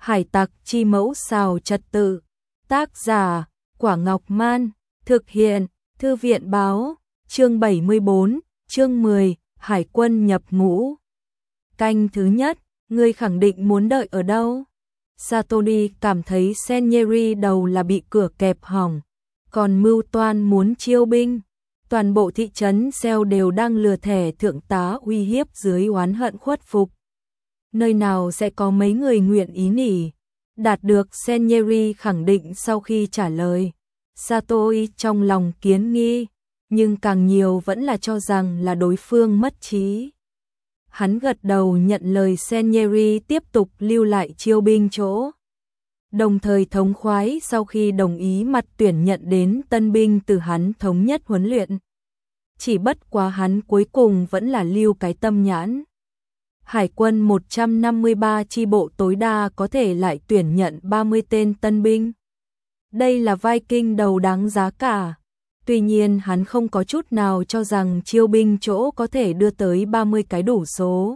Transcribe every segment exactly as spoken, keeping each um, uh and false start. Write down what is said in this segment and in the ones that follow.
Hải tặc chi mẫu xào trật tự. Tác giả, Quả Ngọc Man. Thực hiện, Thư viện báo. Chương bảy mươi bốn, chương mười, Hải quân nhập ngũ. Canh thứ nhất, ngươi khẳng định muốn đợi ở đâu? Satoshi cảm thấy Sanyeri đầu là bị cửa kẹp hỏng, còn mưu toan muốn chiêu binh. Toàn bộ thị trấn Seo đều đang lừa thẻ thượng tá uy hiếp dưới oán hận khuất phục. Nơi nào sẽ có mấy người nguyện ý nỉ? Đạt được Sanyeri khẳng định sau khi trả lời. Satoshi trong lòng kiến nghi, nhưng càng nhiều vẫn là cho rằng là đối phương mất trí. Hắn gật đầu nhận lời Sanyeri tiếp tục lưu lại chiêu binh chỗ. Đồng thời thống khoái sau khi đồng ý mặt tuyển nhận đến tân binh từ hắn thống nhất huấn luyện. Chỉ bất quá hắn cuối cùng vẫn là lưu cái tâm nhãn. Hải quân một trăm năm mươi ba chi bộ tối đa có thể lại tuyển nhận ba mươi tên tân binh. Đây là Viking đầu đáng giá cả. Tuy nhiên hắn không có chút nào cho rằng chiêu binh chỗ có thể đưa tới ba mươi cái đủ số.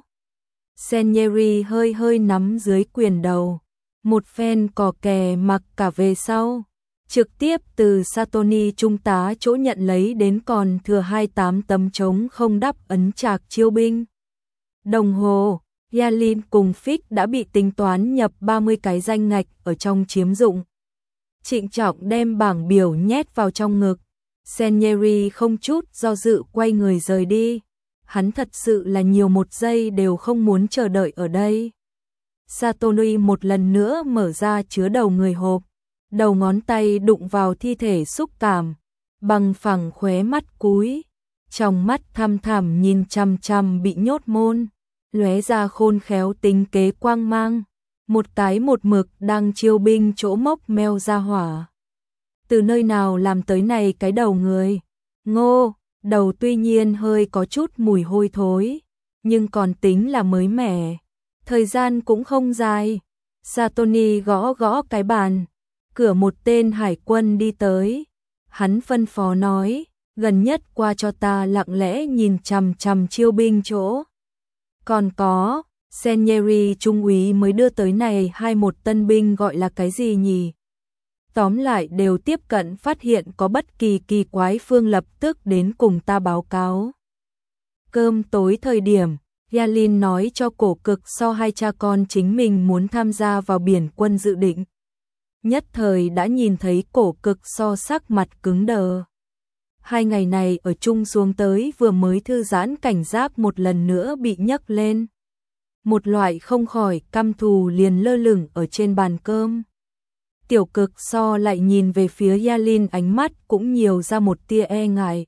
Sanyeri hơi hơi nắm dưới quyền đầu. Một phen cò kè mặc cả về sau. Trực tiếp từ Satoshi trung tá chỗ nhận lấy đến còn thừa hai mươi tám tấm trống không đắp ấn trạc chiêu binh. Đồng hồ, Yalin cùng Fix đã bị tính toán nhập ba mươi cái danh ngạch ở trong chiếm dụng. Trịnh trọng đem bảng biểu nhét vào trong ngực. Sanyeri không chút do dự quay người rời đi. Hắn thật sự là nhiều một giây đều không muốn chờ đợi ở đây. Satoshi một lần nữa mở ra chứa đầu người hộp. Đầu ngón tay đụng vào thi thể xúc cảm. Bằng phẳng khóe mắt cúi. Trong mắt thăm thẳm nhìn chằm chằm bị nhốt môn. Lóe ra khôn khéo tính kế quang mang. Một cái một mực đang chiêu binh chỗ mốc meo ra hỏa. Từ nơi nào làm tới này cái đầu người? Ngô, đầu tuy nhiên hơi có chút mùi hôi thối, nhưng còn tính là mới mẻ. Thời gian cũng không dài. Satoshi gõ gõ cái bàn. Cửa một tên hải quân đi tới. Hắn phân phó nói, gần nhất qua cho ta lặng lẽ nhìn chằm chằm chiêu binh chỗ. Còn có, Sanyeri trung úy mới đưa tới này hai một tân binh gọi là cái gì nhỉ? Tóm lại đều tiếp cận phát hiện có bất kỳ kỳ quái phương lập tức đến cùng ta báo cáo. Cơm tối thời điểm, Yalin nói cho cổ cực so hai cha con chính mình muốn tham gia vào biển quân dự định. Nhất thời đã nhìn thấy cổ cực so sắc mặt cứng đờ. Hai ngày này ở chung xuống tới vừa mới thư giãn cảnh giác một lần nữa bị nhấc lên. Một loại không khỏi căm thù liền lơ lửng ở trên bàn cơm. Tiểu cực so lại nhìn về phía Yalin, ánh mắt cũng nhiều ra một tia e ngại.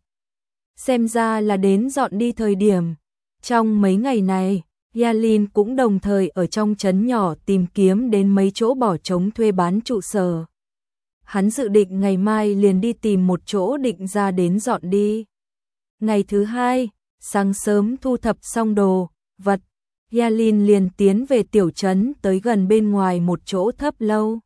Xem ra là đến dọn đi thời điểm. Trong mấy ngày này, Yalin cũng đồng thời ở trong trấn nhỏ tìm kiếm đến mấy chỗ bỏ trống thuê bán trụ sở. Hắn dự định ngày mai liền đi tìm một chỗ định ra đến dọn đi. Ngày thứ hai, sáng sớm thu thập xong đồ, vật, Yalin liền tiến về tiểu trấn tới gần bên ngoài một chỗ thấp lâu.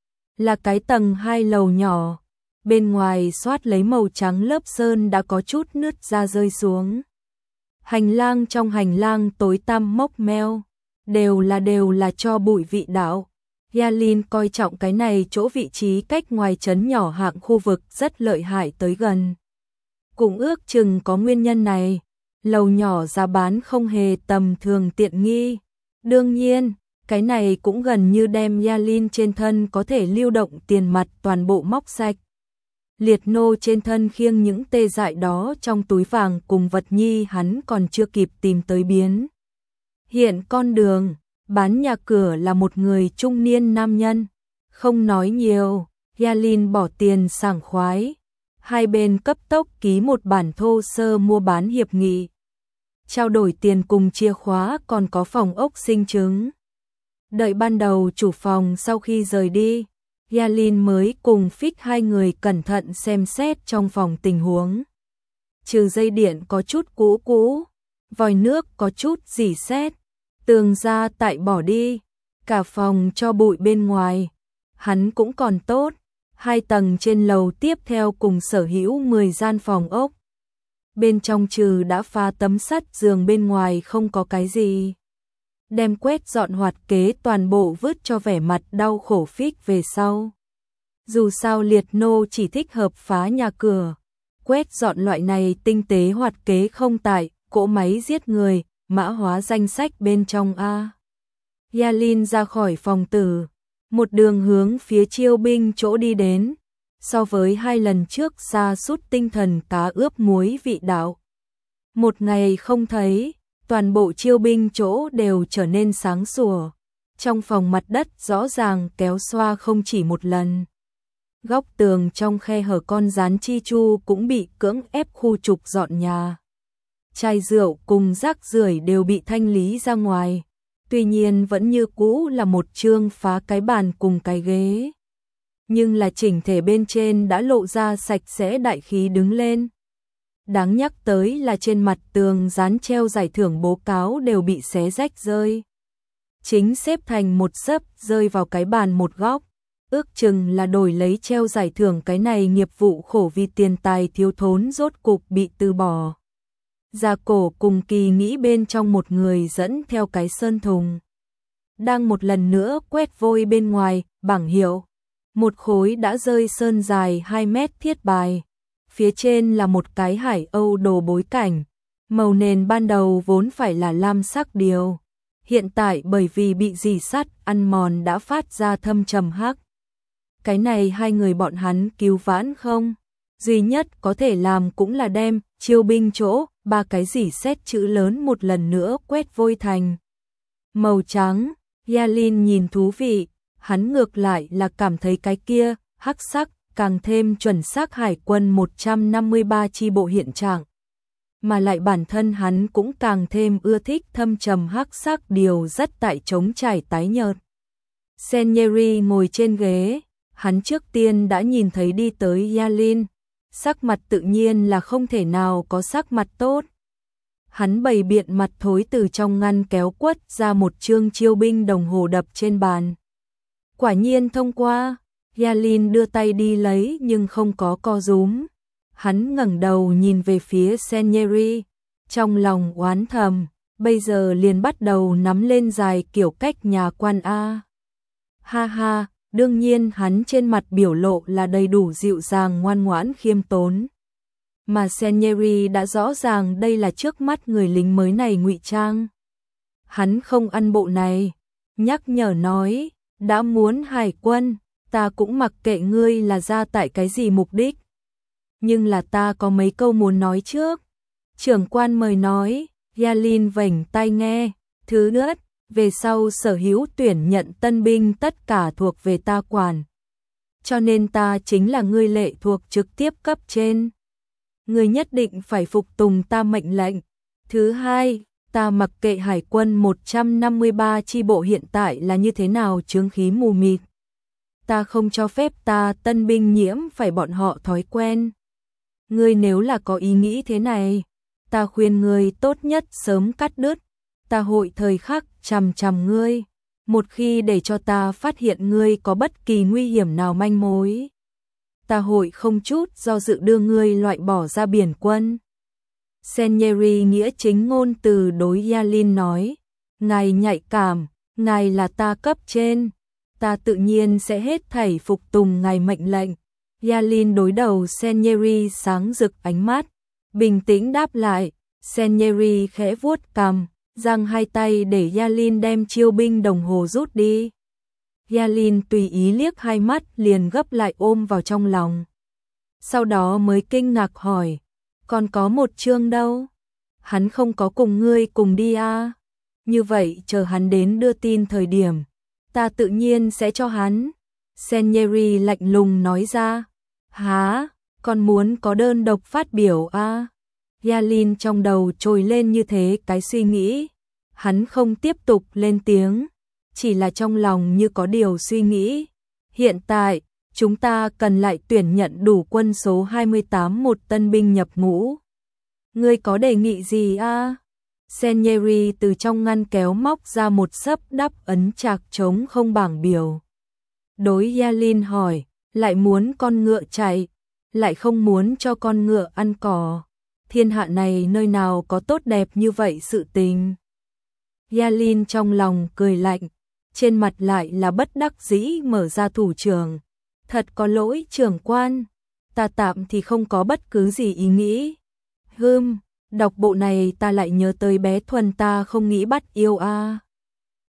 Là cái tầng hai lầu nhỏ, bên ngoài xoát lấy màu trắng lớp sơn đã có chút nứt ra rơi xuống. Hành lang trong hành lang tối tăm mốc meo, đều là đều là cho bụi vị đạo. Yalin coi trọng cái này chỗ vị trí cách ngoài trấn nhỏ hạng khu vực rất lợi hại tới gần. Cũng ước chừng có nguyên nhân này, lầu nhỏ giá bán không hề tầm thường tiện nghi. Đương nhiên, cái này cũng gần như đem Yalin trên thân có thể lưu động tiền mặt toàn bộ móc sạch. Liệt nô trên thân khiêng những tê dại đó trong túi vàng cùng vật nhi hắn còn chưa kịp tìm tới biến. Hiện con đường, bán nhà cửa là một người trung niên nam nhân. Không nói nhiều, Yalin bỏ tiền sảng khoái. Hai bên cấp tốc ký một bản thô sơ mua bán hiệp nghị. Trao đổi tiền cùng chìa khóa còn có phòng ốc sinh chứng. Đợi ban đầu chủ phòng sau khi rời đi, Yalin mới cùng Fix hai người cẩn thận xem xét trong phòng tình huống. Trừ dây điện có chút cũ cũ, vòi nước có chút rỉ sét, tường ra tại bỏ đi, cả phòng cho bụi bên ngoài, hắn cũng còn tốt. Hai tầng trên lầu tiếp theo cùng sở hữu mười gian phòng ốc. Bên trong trừ đã phá tấm sắt giường bên ngoài không có cái gì. đem quét dọn hoạt kế toàn bộ vứt cho vẻ mặt đau khổ Phích về sau. Dù sao liệt nô chỉ thích hợp phá nhà cửa, quét dọn loại này tinh tế hoạt kế không tại, cỗ máy giết người, mã hóa danh sách bên trong a. Yalin ra khỏi phòng tử, một đường hướng phía chiêu binh chỗ đi đến, so với hai lần trước sa sút tinh thần cá ướp muối vị đạo. Một ngày không thấy, toàn bộ chiêu binh chỗ đều trở nên sáng sủa, trong phòng mặt đất rõ ràng kéo xoa không chỉ một lần. Góc tường trong khe hở con rán chi chu cũng bị cưỡng ép khu trục dọn nhà. Chai rượu cùng rác rưởi đều bị thanh lý ra ngoài. Tuy nhiên vẫn như cũ là một chương phá cái bàn cùng cái ghế. Nhưng là chỉnh thể bên trên đã lộ ra sạch sẽ đại khí đứng lên. Đáng nhắc tới là trên mặt tường dán treo giải thưởng bố cáo đều bị xé rách rơi. Chính xếp thành một sấp rơi vào cái bàn một góc. Ước chừng là đổi lấy treo giải thưởng cái này nghiệp vụ khổ vì tiền tài thiếu thốn rốt cục bị từ bỏ. Gia Cổ cùng Kỳ nghĩ bên trong một người dẫn theo cái sơn thùng. Đang một lần nữa quét vôi bên ngoài, bảng hiệu. Một khối đã rơi sơn dài hai mét thiết bài. Phía trên là một cái Hải Âu đồ bối cảnh. Màu nền ban đầu vốn phải là lam sắc điều. Hiện tại bởi vì bị rỉ sắt ăn mòn đã phát ra thâm trầm hắc. Cái này hai người bọn hắn cứu vãn không? Duy nhất có thể làm cũng là đem chiêu binh chỗ, ba cái rỉ sét chữ lớn một lần nữa quét vôi thành màu trắng. Yalin nhìn thú vị, hắn ngược lại là cảm thấy cái kia hắc sắc càng thêm chuẩn xác hải quân một trăm năm mươi ba chi bộ hiện trạng. Mà lại bản thân hắn cũng càng thêm ưa thích thâm trầm hắc sắc điều rất tại trống trải tái nhợt. Sanyeri ngồi trên ghế, hắn trước tiên đã nhìn thấy đi tới Yalin, sắc mặt tự nhiên là không thể nào có sắc mặt tốt. Hắn bày biện mặt thối từ trong ngăn kéo quất ra một chương chiêu binh đồng hồ đập trên bàn. Quả nhiên thông qua, Yalin đưa tay đi lấy nhưng không có co rúm. Hắn ngẩng đầu nhìn về phía Sanyeri, trong lòng oán thầm, bây giờ liền bắt đầu nắm lên dài kiểu cách nhà quan A. Ha ha, đương nhiên hắn trên mặt biểu lộ là đầy đủ dịu dàng ngoan ngoãn khiêm tốn. Mà Sanyeri đã rõ ràng đây là trước mắt người lính mới này ngụy trang. Hắn không ăn bộ này, nhắc nhở nói, đã muốn hải quân, ta cũng mặc kệ ngươi là ra tại cái gì mục đích. Nhưng là ta có mấy câu muốn nói trước. Trưởng quan mời nói, Yalin vểnh tai nghe, thứ nhất, về sau sở hữu tuyển nhận tân binh tất cả thuộc về ta quản. Cho nên ta chính là ngươi lệ thuộc trực tiếp cấp trên. Ngươi nhất định phải phục tùng ta mệnh lệnh. Thứ hai, ta mặc kệ hải quân một trăm năm mươi ba chi bộ hiện tại là như thế nào chướng khí mù mịt. Ta không cho phép ta tân binh nhiễm phải bọn họ thói quen. Ngươi nếu là có ý nghĩ thế này, ta khuyên ngươi tốt nhất sớm cắt đứt. Ta hội thời khắc chằm chằm ngươi, một khi để cho ta phát hiện ngươi có bất kỳ nguy hiểm nào manh mối, ta hội không chút do dự đưa ngươi loại bỏ ra biển quân. Sanyeri nghĩa chính ngôn từ đối Yalin nói, ngài nhạy cảm, ngài là ta cấp trên, ta tự nhiên sẽ hết thảy phục tùng ngài mệnh lệnh. Yalin đối đầu Sanyeri sáng rực ánh mắt, bình tĩnh đáp lại. Sanyeri khẽ vuốt cằm, giang hai tay để Yalin đem chiêu binh đồng hồ rút đi. Yalin tùy ý liếc hai mắt liền gấp lại ôm vào trong lòng. Sau đó mới kinh ngạc hỏi, còn có một chương đâu? Hắn không có cùng ngươi cùng đi à? Như vậy chờ hắn đến đưa tin thời điểm, ta tự nhiên sẽ cho hắn. Sanyeri lạnh lùng nói ra, há, còn muốn có đơn độc phát biểu à? Yalin trong đầu trồi lên như thế cái suy nghĩ, hắn không tiếp tục lên tiếng, chỉ là trong lòng như có điều suy nghĩ. Hiện tại, chúng ta cần lại tuyển nhận đủ quân số hai mươi tám một tân binh nhập ngũ. Ngươi có đề nghị gì à? Sanyeri từ trong ngăn kéo móc ra một sấp đắp ấn chạc trống không bảng biểu. Đối Yalin hỏi, lại muốn con ngựa chạy, lại không muốn cho con ngựa ăn cỏ. Thiên hạ này nơi nào có tốt đẹp như vậy sự tình. Yalin trong lòng cười lạnh, trên mặt lại là bất đắc dĩ mở ra thủ trưởng. Thật có lỗi trưởng quan, ta tạm thì không có bất cứ gì ý nghĩ. Hừm, đọc bộ này ta lại nhớ tới bé Thuần ta không nghĩ bắt yêu a. À.